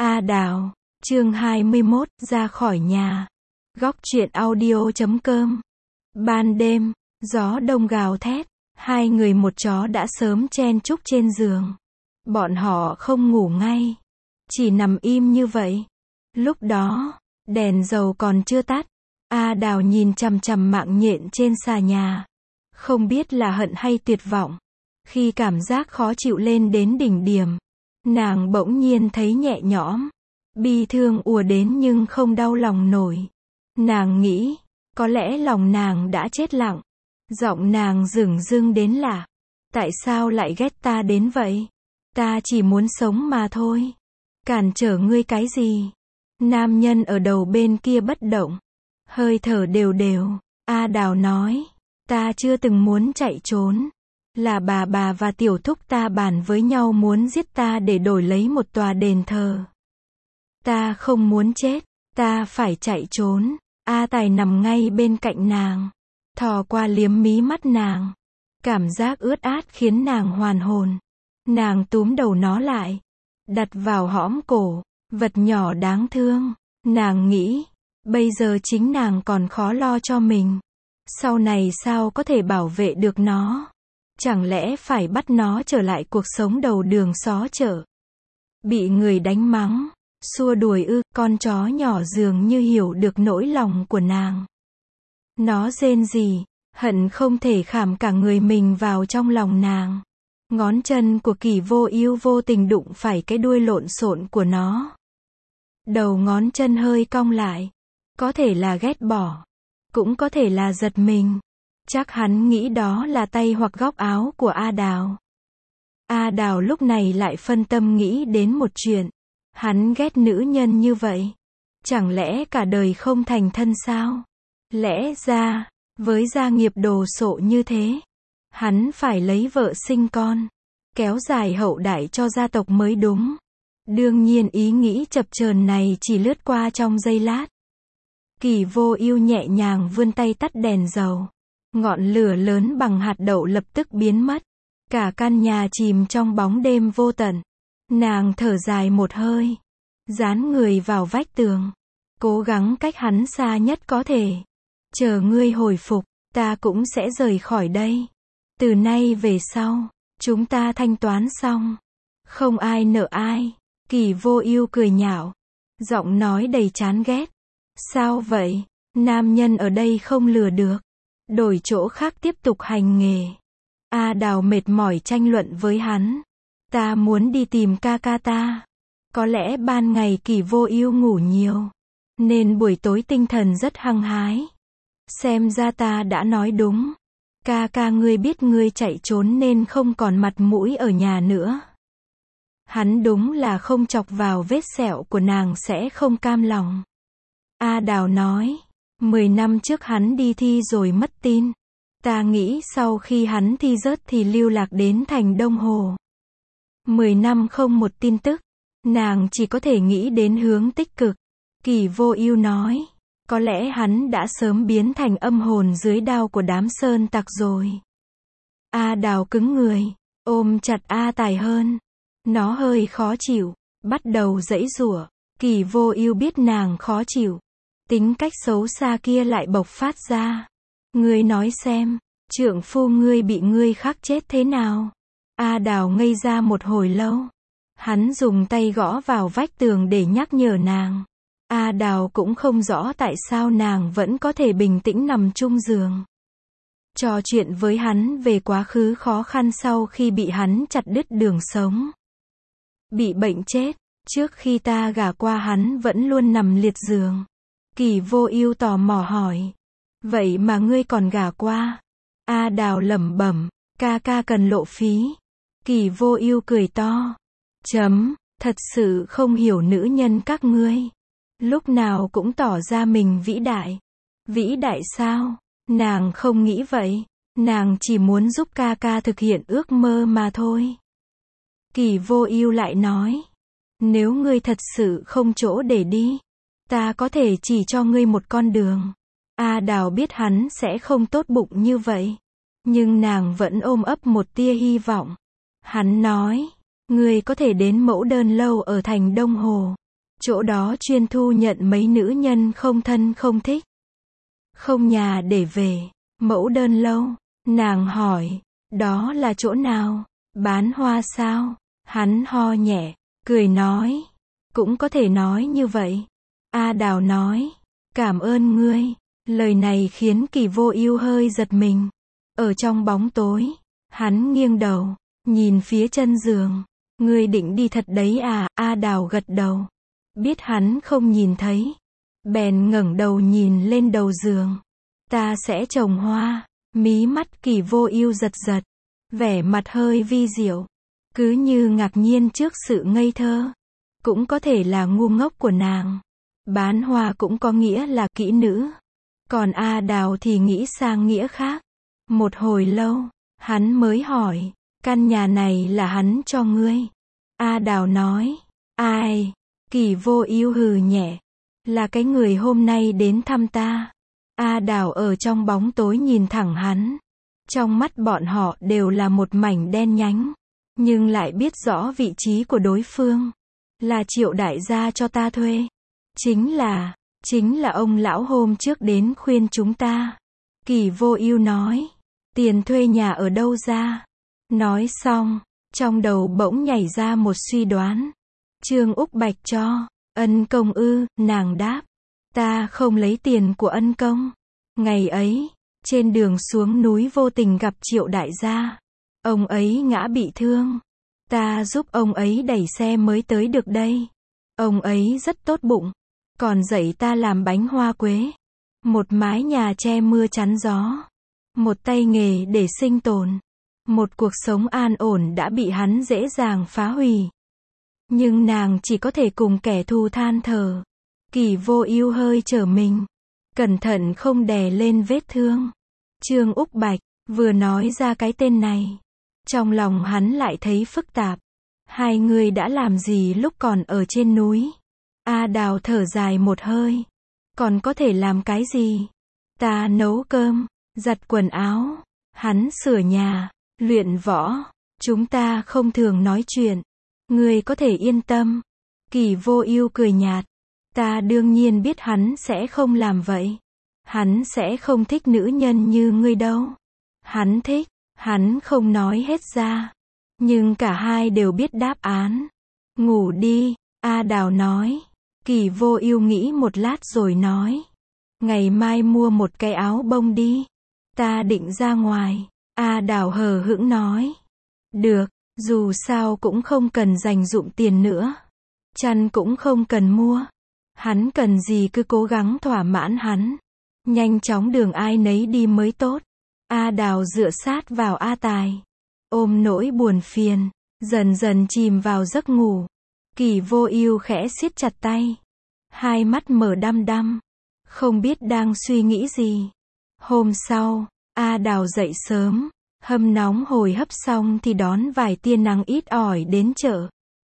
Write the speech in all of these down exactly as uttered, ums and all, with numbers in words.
A Đào, chương hai mươi mốt, ra khỏi nhà. Góc truyện audio chấm com. Ban đêm, gió đông gào thét, hai người một chó đã sớm chen chúc trên giường. Bọn họ không ngủ ngay, chỉ nằm im như vậy. Lúc đó, đèn dầu còn chưa tắt. A Đào nhìn chằm chằm mạng nhện trên xà nhà. Không biết là hận hay tuyệt vọng. Khi cảm giác khó chịu lên đến đỉnh điểm, nàng bỗng nhiên thấy nhẹ nhõm. Bi thương ùa đến nhưng không đau lòng nổi. Nàng nghĩ, có lẽ lòng nàng đã chết lặng. Giọng nàng dửng dưng đến lạ. Tại sao lại ghét ta đến vậy? Ta chỉ muốn sống mà thôi. Cản trở ngươi cái gì? Nam nhân ở đầu bên kia bất động, hơi thở đều đều. A Đào nói, ta chưa từng muốn chạy trốn. Là bà bà và tiểu thúc ta bàn với nhau muốn giết ta để đổi lấy một tòa đền thờ. Ta không muốn chết, ta phải chạy trốn. A Tài nằm ngay bên cạnh nàng, thò qua liếm mí mắt nàng. Cảm giác ướt át khiến nàng hoàn hồn. Nàng túm đầu nó lại, đặt vào hõm cổ. Vật nhỏ đáng thương. Nàng nghĩ, bây giờ chính nàng còn khó lo cho mình. Sau này sao có thể bảo vệ được nó? Chẳng lẽ phải bắt nó trở lại cuộc sống đầu đường xó chợ? Bị người đánh mắng, xua đuổi ư? Con chó nhỏ dường như hiểu được nỗi lòng của nàng. Nó rên rỉ, hận không thể khảm cả người mình vào trong lòng nàng. Ngón chân của Kỷ Vô Ưu vô tình đụng phải cái đuôi lộn xộn của nó. Đầu ngón chân hơi cong lại. Có thể là ghét bỏ, cũng có thể là giật mình. Chắc hắn nghĩ đó là tay hoặc góc áo của A Đào. A Đào lúc này lại phân tâm nghĩ đến một chuyện. Hắn ghét nữ nhân như vậy. Chẳng lẽ cả đời không thành thân sao? Lẽ ra, với gia nghiệp đồ sộ như thế, hắn phải lấy vợ sinh con, kéo dài hậu đại cho gia tộc mới đúng. Đương nhiên ý nghĩ chập chờn này chỉ lướt qua trong giây lát. Kỷ Vô Ưu nhẹ nhàng vươn tay tắt đèn dầu. Ngọn lửa lớn bằng hạt đậu lập tức biến mất. Cả căn nhà chìm trong bóng đêm vô tận. Nàng thở dài một hơi, dán người vào vách tường, cố gắng cách hắn xa nhất có thể. Chờ ngươi hồi phục, ta cũng sẽ rời khỏi đây. Từ nay về sau, chúng ta thanh toán xong, không ai nợ ai. Kỷ Vô Ưu cười nhạo, giọng nói đầy chán ghét. Sao vậy? Nam nhân ở đây không lừa được. Đổi chỗ khác tiếp tục hành nghề. A Đào mệt mỏi tranh luận với hắn. Ta muốn đi tìm ca ca ta. Có lẽ ban ngày Kỷ Vô Ưu ngủ nhiều, nên buổi tối tinh thần rất hăng hái. Xem ra ta đã nói đúng. Ca ca ngươi biết ngươi chạy trốn nên không còn mặt mũi ở nhà nữa. Hắn đúng là không chọc vào vết sẹo của nàng sẽ không cam lòng. A Đào nói, mười năm trước hắn đi thi rồi mất tin. Ta nghĩ sau khi hắn thi rớt thì lưu lạc đến thành Đông Hồ. Mười năm không một tin tức, nàng chỉ có thể nghĩ đến hướng tích cực. Kỷ Vô Ưu nói, có lẽ hắn đã sớm biến thành âm hồn dưới đao của đám sơn tặc rồi. A Đào cứng người, ôm chặt A Tài hơn. Nó hơi khó chịu, bắt đầu giãy giụa. Kỷ Vô Ưu biết nàng khó chịu, tính cách xấu xa kia lại bộc phát ra. Ngươi nói xem, trượng phu ngươi bị ngươi khắc chết thế nào? A Đào ngây ra một hồi lâu. Hắn dùng tay gõ vào vách tường để nhắc nhở nàng. A Đào cũng không rõ tại sao nàng vẫn có thể bình tĩnh nằm chung giường. Trò chuyện với hắn về quá khứ khó khăn sau khi bị hắn chặt đứt đường sống. Bị bệnh chết, trước khi ta gả qua hắn vẫn luôn nằm liệt giường. Kỷ Vô Ưu tò mò hỏi, vậy mà ngươi còn gả qua? A Đào lẩm bẩm, ca ca cần lộ phí. Kỷ Vô Ưu cười to, chấm, thật sự không hiểu nữ nhân các ngươi. Lúc nào cũng tỏ ra mình vĩ đại. Vĩ đại sao? Nàng không nghĩ vậy. Nàng chỉ muốn giúp ca ca thực hiện ước mơ mà thôi. Kỷ Vô Ưu lại nói, nếu ngươi thật sự không chỗ để đi, ta có thể chỉ cho ngươi một con đường. A Đào biết hắn sẽ không tốt bụng như vậy, nhưng nàng vẫn ôm ấp một tia hy vọng. Hắn nói, ngươi có thể đến mẫu đơn lâu ở thành Đông Hồ. Chỗ đó chuyên thu nhận mấy nữ nhân không thân không thích, không nhà để về, mẫu đơn lâu. Nàng hỏi, đó là chỗ nào? Bán hoa sao? Hắn ho nhẹ, cười nói, cũng có thể nói như vậy. A Đào nói, cảm ơn ngươi. Lời này khiến Kỳ Vô Ưu hơi giật mình. Ở trong bóng tối, hắn nghiêng đầu, nhìn phía chân giường. Ngươi định đi thật đấy à? A Đào gật đầu. Biết hắn không nhìn thấy, bèn ngẩng đầu nhìn lên đầu giường. Ta sẽ trồng hoa. Mí mắt Kỳ Vô Ưu giật giật, vẻ mặt hơi vi diệu, cứ như ngạc nhiên trước sự ngây thơ, cũng có thể là ngu ngốc của nàng. Bán hoa cũng có nghĩa là kỹ nữ, còn A Đào thì nghĩ sang nghĩa khác. Một hồi lâu, hắn mới hỏi, căn nhà này là hắn cho ngươi? A Đào nói, ai? Kỳ Vô Ưu hừ nhẹ, là cái người hôm nay đến thăm ta. A Đào ở trong bóng tối nhìn thẳng hắn. Trong mắt bọn họ đều là một mảnh đen nhánh, nhưng lại biết rõ vị trí của đối phương. Là Triệu đại gia cho ta thuê. Chính là, chính là ông lão hôm trước đến khuyên chúng ta. Kỳ Vô Ưu nói, tiền thuê nhà ở đâu ra? Nói xong, trong đầu bỗng nhảy ra một suy đoán. Trương Úc Bạch cho. Ân công ư? Nàng đáp, ta không lấy tiền của ân công. Ngày ấy, trên đường xuống núi vô tình gặp Triệu đại gia. Ông ấy ngã bị thương. Ta giúp ông ấy đẩy xe mới tới được đây. Ông ấy rất tốt bụng, còn dạy ta làm bánh hoa quế. Một mái nhà che mưa chắn gió, một tay nghề để sinh tồn. Một cuộc sống an ổn đã bị hắn dễ dàng phá hủy. Nhưng nàng chỉ có thể cùng kẻ thù than thở. Kỳ Vô Ưu hơi trở mình, cẩn thận không đè lên vết thương. Trương Úc Bạch, vừa nói ra cái tên này, trong lòng hắn lại thấy phức tạp. Hai người đã làm gì lúc còn ở trên núi? A Đào thở dài một hơi. Còn có thể làm cái gì? Ta nấu cơm, giặt quần áo, hắn sửa nhà, luyện võ. Chúng ta không thường nói chuyện. Ngươi có thể yên tâm. Kỳ Vô Ưu cười nhạt. Ta đương nhiên biết hắn sẽ không làm vậy. Hắn sẽ không thích nữ nhân như ngươi đâu. Hắn thích, hắn không nói hết ra. Nhưng cả hai đều biết đáp án. Ngủ đi, A Đào nói. Kỳ Vô Ưu nghĩ một lát rồi nói. Ngày mai mua một cái áo bông đi. Ta định ra ngoài. A Đào hờ hững nói. Được, dù sao cũng không cần dành dụm tiền nữa. Chăn cũng không cần mua. Hắn cần gì cứ cố gắng thỏa mãn hắn. Nhanh chóng đường ai nấy đi mới tốt. A Đào dựa sát vào A Tài, ôm nỗi buồn phiền, dần dần chìm vào giấc ngủ. Kỳ Vô Ưu khẽ siết chặt tay, hai mắt mở đăm đăm, không biết đang suy nghĩ gì. Hôm sau, A Đào dậy sớm, hâm nóng hồi hấp xong thì đón vài tia nắng ít ỏi đến chợ.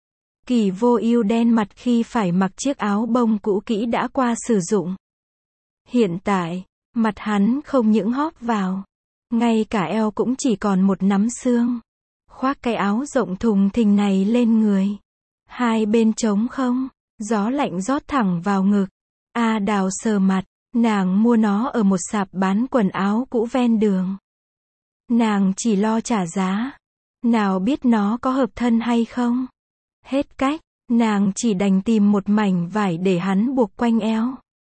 Kỳ Vô Ưu đen mặt khi phải mặc chiếc áo bông cũ kỹ đã qua sử dụng. Hiện tại, mặt hắn không những hóp vào, ngay cả eo cũng chỉ còn một nắm xương. Khoác cái áo rộng thùng thình này lên người, hai bên trống không, gió lạnh rót thẳng vào ngực. A Đào sờ mặt, nàng mua nó ở một sạp bán quần áo cũ ven đường. Nàng chỉ lo trả giá, nào biết nó có hợp thân hay không. Hết cách, nàng chỉ đành tìm một mảnh vải để hắn buộc quanh eo.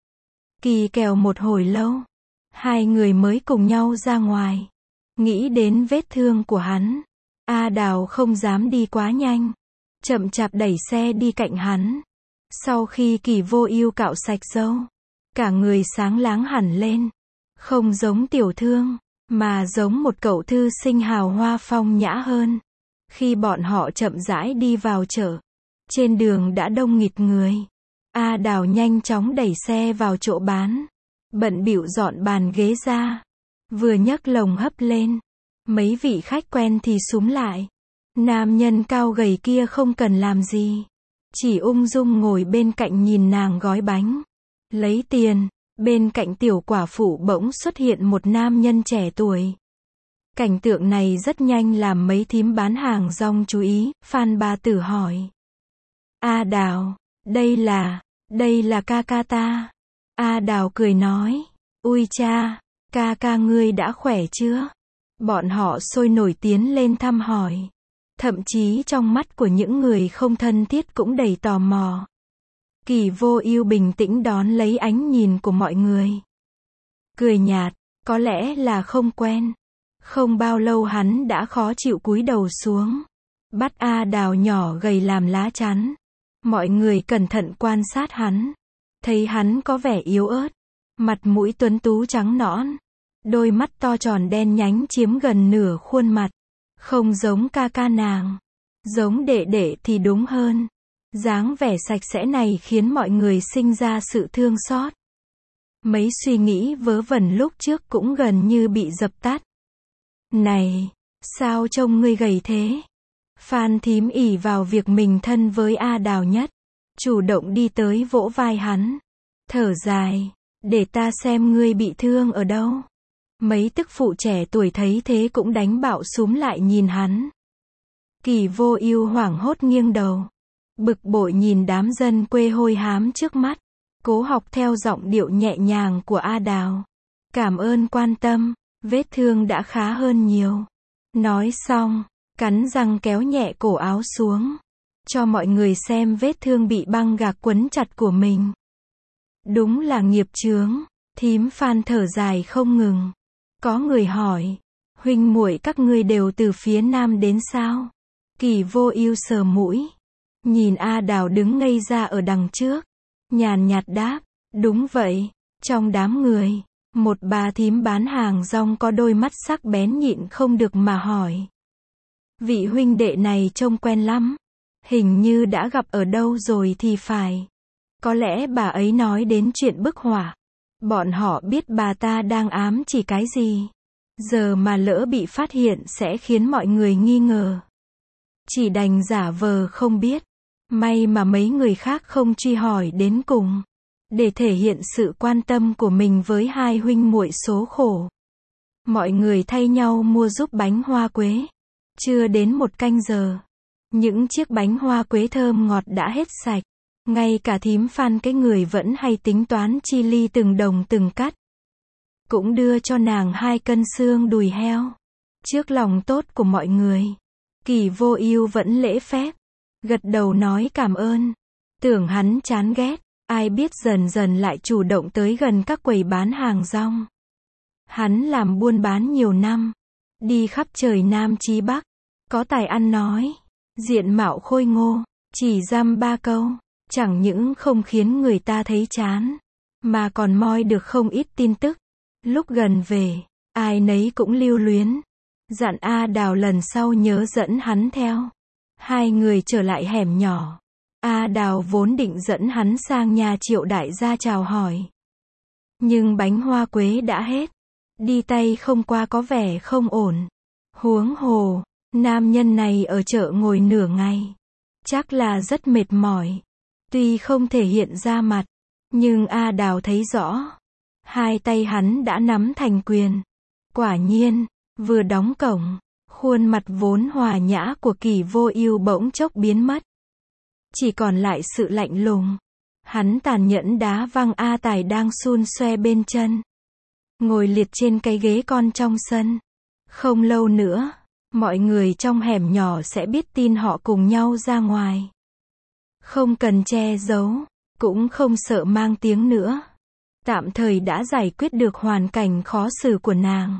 Kỳ kèo một hồi lâu, hai người mới cùng nhau ra ngoài. Nghĩ đến vết thương của hắn, A Đào không dám đi quá nhanh, chậm chạp đẩy xe đi cạnh hắn. Sau khi Kỳ Vô Ưu cạo sạch râu, cả người sáng láng hẳn lên, không giống tiểu thương, mà giống một cậu thư sinh hào hoa phong nhã hơn. Khi bọn họ chậm rãi đi vào chợ, trên đường đã đông nghịt người. A Đào nhanh chóng đẩy xe vào chỗ bán, bận bịu dọn bàn ghế ra, vừa nhấc lồng hấp lên, mấy vị khách quen thì xúm lại. Nam nhân cao gầy kia không cần làm gì, chỉ ung dung ngồi bên cạnh nhìn nàng gói bánh, lấy tiền. Bên cạnh tiểu quả phụ bỗng xuất hiện một nam nhân trẻ tuổi. Cảnh tượng này rất nhanh làm mấy thím bán hàng rong chú ý. Phan Ba Tử hỏi: A Đào, Đây là, đây là ca ca ta. A Đào cười nói, ui cha, ca ca ngươi đã khỏe chưa? Bọn họ sôi nổi tiến lên thăm hỏi. Thậm chí trong mắt của những người không thân thiết cũng đầy tò mò. Kỳ Vô Ưu bình tĩnh đón lấy ánh nhìn của mọi người. Cười nhạt, có lẽ là không quen. Không bao lâu hắn đã khó chịu cúi đầu xuống. Bắt A Đào nhỏ gầy làm lá chắn. Mọi người cẩn thận quan sát hắn. Thấy hắn có vẻ yếu ớt. Mặt mũi tuấn tú trắng nõn. Đôi mắt to tròn đen nhánh chiếm gần nửa khuôn mặt. Không giống ca ca nàng. Giống đệ đệ thì đúng hơn. Dáng vẻ sạch sẽ này khiến mọi người sinh ra sự thương xót. Mấy suy nghĩ vớ vẩn lúc trước cũng gần như bị dập tắt. Này, sao trông ngươi gầy thế? Phan thím ỷ vào việc mình thân với A Đào nhất. Chủ động đi tới vỗ vai hắn. Thở dài, để ta xem ngươi bị thương ở đâu. Mấy tức phụ trẻ tuổi thấy thế cũng đánh bạo xúm lại nhìn hắn. Kỳ Vô Ưu hoảng hốt nghiêng đầu. Bực bội nhìn đám dân quê hôi hám trước mắt. Cố học theo giọng điệu nhẹ nhàng của A Đào. Cảm ơn quan tâm, vết thương đã khá hơn nhiều. Nói xong, cắn răng kéo nhẹ cổ áo xuống. Cho mọi người xem vết thương bị băng gạc quấn chặt của mình. Đúng là nghiệp chướng, thím Phan thở dài không ngừng. Có người hỏi, huynh muội các ngươi đều từ phía nam đến sao? Kỳ Vô Ưu sờ mũi. Nhìn A Đào đứng ngây ra ở đằng trước. Nhàn nhạt đáp, đúng vậy. Trong đám người, một bà thím bán hàng rong có đôi mắt sắc bén nhịn không được mà hỏi. Vị huynh đệ này trông quen lắm. Hình như đã gặp ở đâu rồi thì phải. Có lẽ bà ấy nói đến chuyện bức họa. Bọn họ biết bà ta đang ám chỉ cái gì. Giờ mà lỡ bị phát hiện sẽ khiến mọi người nghi ngờ. Chỉ đành giả vờ không biết. May mà mấy người khác không truy hỏi đến cùng. Để thể hiện sự quan tâm của mình với hai huynh muội số khổ. Mọi người thay nhau mua giúp bánh hoa quế. Chưa đến một canh giờ. Những chiếc bánh hoa quế thơm ngọt đã hết sạch. Ngay cả thím Phan cái người vẫn hay tính toán chi ly từng đồng từng cắt. Cũng đưa cho nàng hai cân xương đùi heo. Trước lòng tốt của mọi người. Kỳ Vô Ưu vẫn lễ phép. Gật đầu nói cảm ơn. Tưởng hắn chán ghét. Ai biết dần dần lại chủ động tới gần các quầy bán hàng rong. Hắn làm buôn bán nhiều năm. Đi khắp trời Nam chí Bắc. Có tài ăn nói. Diện mạo khôi ngô. Chỉ dăm ba câu. Chẳng những không khiến người ta thấy chán. Mà còn moi được không ít tin tức. Lúc gần về, ai nấy cũng lưu luyến. Dặn A Đào lần sau nhớ dẫn hắn theo. Hai người trở lại hẻm nhỏ. A Đào vốn định dẫn hắn sang nhà Triệu đại gia chào hỏi. Nhưng bánh hoa quế đã hết. Đi tay không qua có vẻ không ổn. Huống hồ, nam nhân này ở chợ ngồi nửa ngày. Chắc là rất mệt mỏi. Tuy không thể hiện ra mặt, nhưng A Đào thấy rõ. Hai tay hắn đã nắm thành quyền. Quả nhiên, vừa đóng cổng, khuôn mặt vốn hòa nhã của Kỳ Vô Ưu bỗng chốc biến mất. Chỉ còn lại sự lạnh lùng. Hắn tàn nhẫn đá văng A Tài đang xun xoe bên chân. Ngồi liệt trên cái ghế con trong sân. Không lâu nữa, mọi người trong hẻm nhỏ sẽ biết tin họ cùng nhau ra ngoài. Không cần che giấu, cũng không sợ mang tiếng nữa. Tạm thời đã giải quyết được hoàn cảnh khó xử của nàng.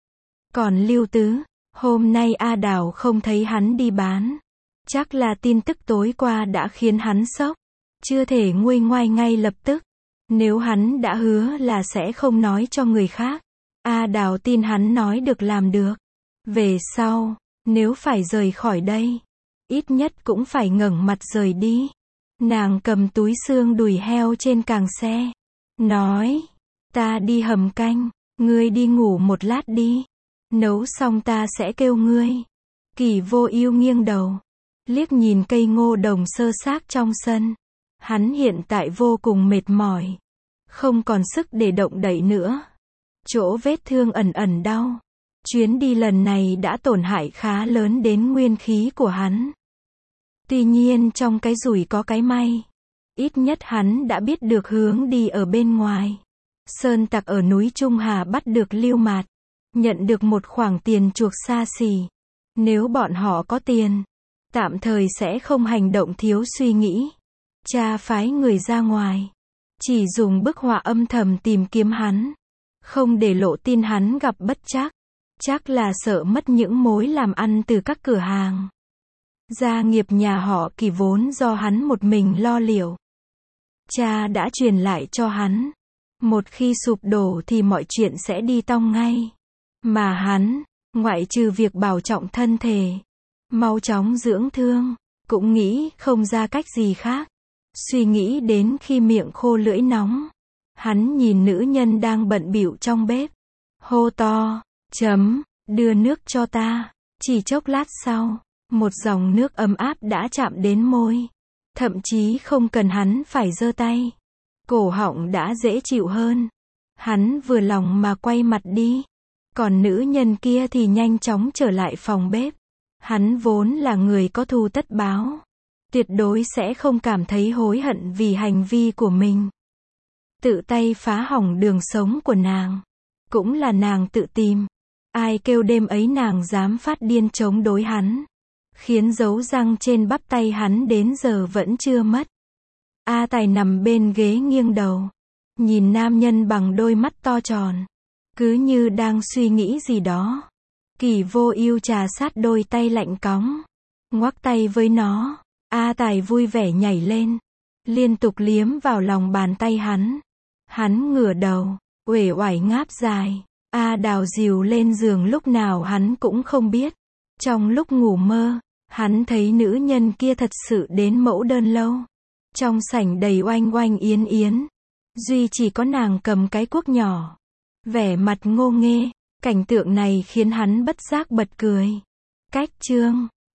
Còn Lưu Tứ, hôm nay A Đào không thấy hắn đi bán. Chắc là tin tức tối qua đã khiến hắn sốc. Chưa thể nguôi ngoai ngay lập tức. Nếu hắn đã hứa là sẽ không nói cho người khác. A Đào tin hắn nói được làm được. Về sau, nếu phải rời khỏi đây, ít nhất cũng phải ngẩng mặt rời đi. Nàng cầm túi xương đùi heo trên càng xe. Nói, ta đi hầm canh, ngươi đi ngủ một lát đi. Nấu xong ta sẽ kêu ngươi. Kỳ Vô Ưu nghiêng đầu. Liếc nhìn cây ngô đồng sơ xác trong sân. Hắn hiện tại vô cùng mệt mỏi. Không còn sức để động đậy nữa. Chỗ vết thương ẩn ẩn đau. Chuyến đi lần này đã tổn hại khá lớn đến nguyên khí của hắn. Tuy nhiên trong cái rủi có cái may. Ít nhất hắn đã biết được hướng đi ở bên ngoài. Sơn tặc ở núi Trung Hà bắt được Lưu Mạt, nhận được một khoản tiền chuộc xa xỉ. Nếu bọn họ có tiền, tạm thời sẽ không hành động thiếu suy nghĩ. Cha phái người ra ngoài, chỉ dùng bức họa âm thầm tìm kiếm hắn, không để lộ tin hắn gặp bất trắc. Chắc là sợ mất những mối làm ăn từ các cửa hàng. Gia nghiệp nhà họ Kỳ vốn do hắn một mình lo liệu. Cha đã truyền lại cho hắn, một khi sụp đổ thì mọi chuyện sẽ đi tong ngay. Mà hắn, ngoại trừ việc bảo trọng thân thể, mau chóng dưỡng thương, cũng nghĩ không ra cách gì khác. Suy nghĩ đến khi miệng khô lưỡi nóng, hắn nhìn nữ nhân đang bận bịu trong bếp, hô to, chấm, đưa nước cho ta. Chỉ chốc lát sau, một dòng nước ấm áp đã chạm đến môi. Thậm chí không cần hắn phải giơ tay, cổ họng đã dễ chịu hơn. Hắn vừa lòng mà quay mặt đi. Còn nữ nhân kia thì nhanh chóng trở lại phòng bếp. Hắn vốn là người có thù tất báo, tuyệt đối sẽ không cảm thấy hối hận vì hành vi của mình. Tự tay phá hỏng đường sống của nàng, cũng là nàng tự tìm. Ai kêu đêm ấy nàng dám phát điên chống đối hắn, khiến dấu răng trên bắp tay hắn đến giờ vẫn chưa mất. A Tài nằm bên ghế nghiêng đầu, nhìn nam nhân bằng đôi mắt to tròn, cứ như đang suy nghĩ gì đó. Kỳ Vô Ưu trà sát đôi tay lạnh cóng, ngoắc tay với nó. A Tài vui vẻ nhảy lên, liên tục liếm vào lòng bàn tay hắn. Hắn ngửa đầu, uể oải ngáp dài. A Đào dìu lên giường lúc nào hắn cũng không biết. Trong lúc ngủ mơ, hắn thấy nữ nhân kia thật sự đến mẫu đơn lâu. Trong sảnh đầy oanh oanh yến yến, duy chỉ có nàng cầm cái cuốc nhỏ, vẻ mặt ngô nghê. Cảnh tượng này khiến hắn bất giác bật cười. Cách chương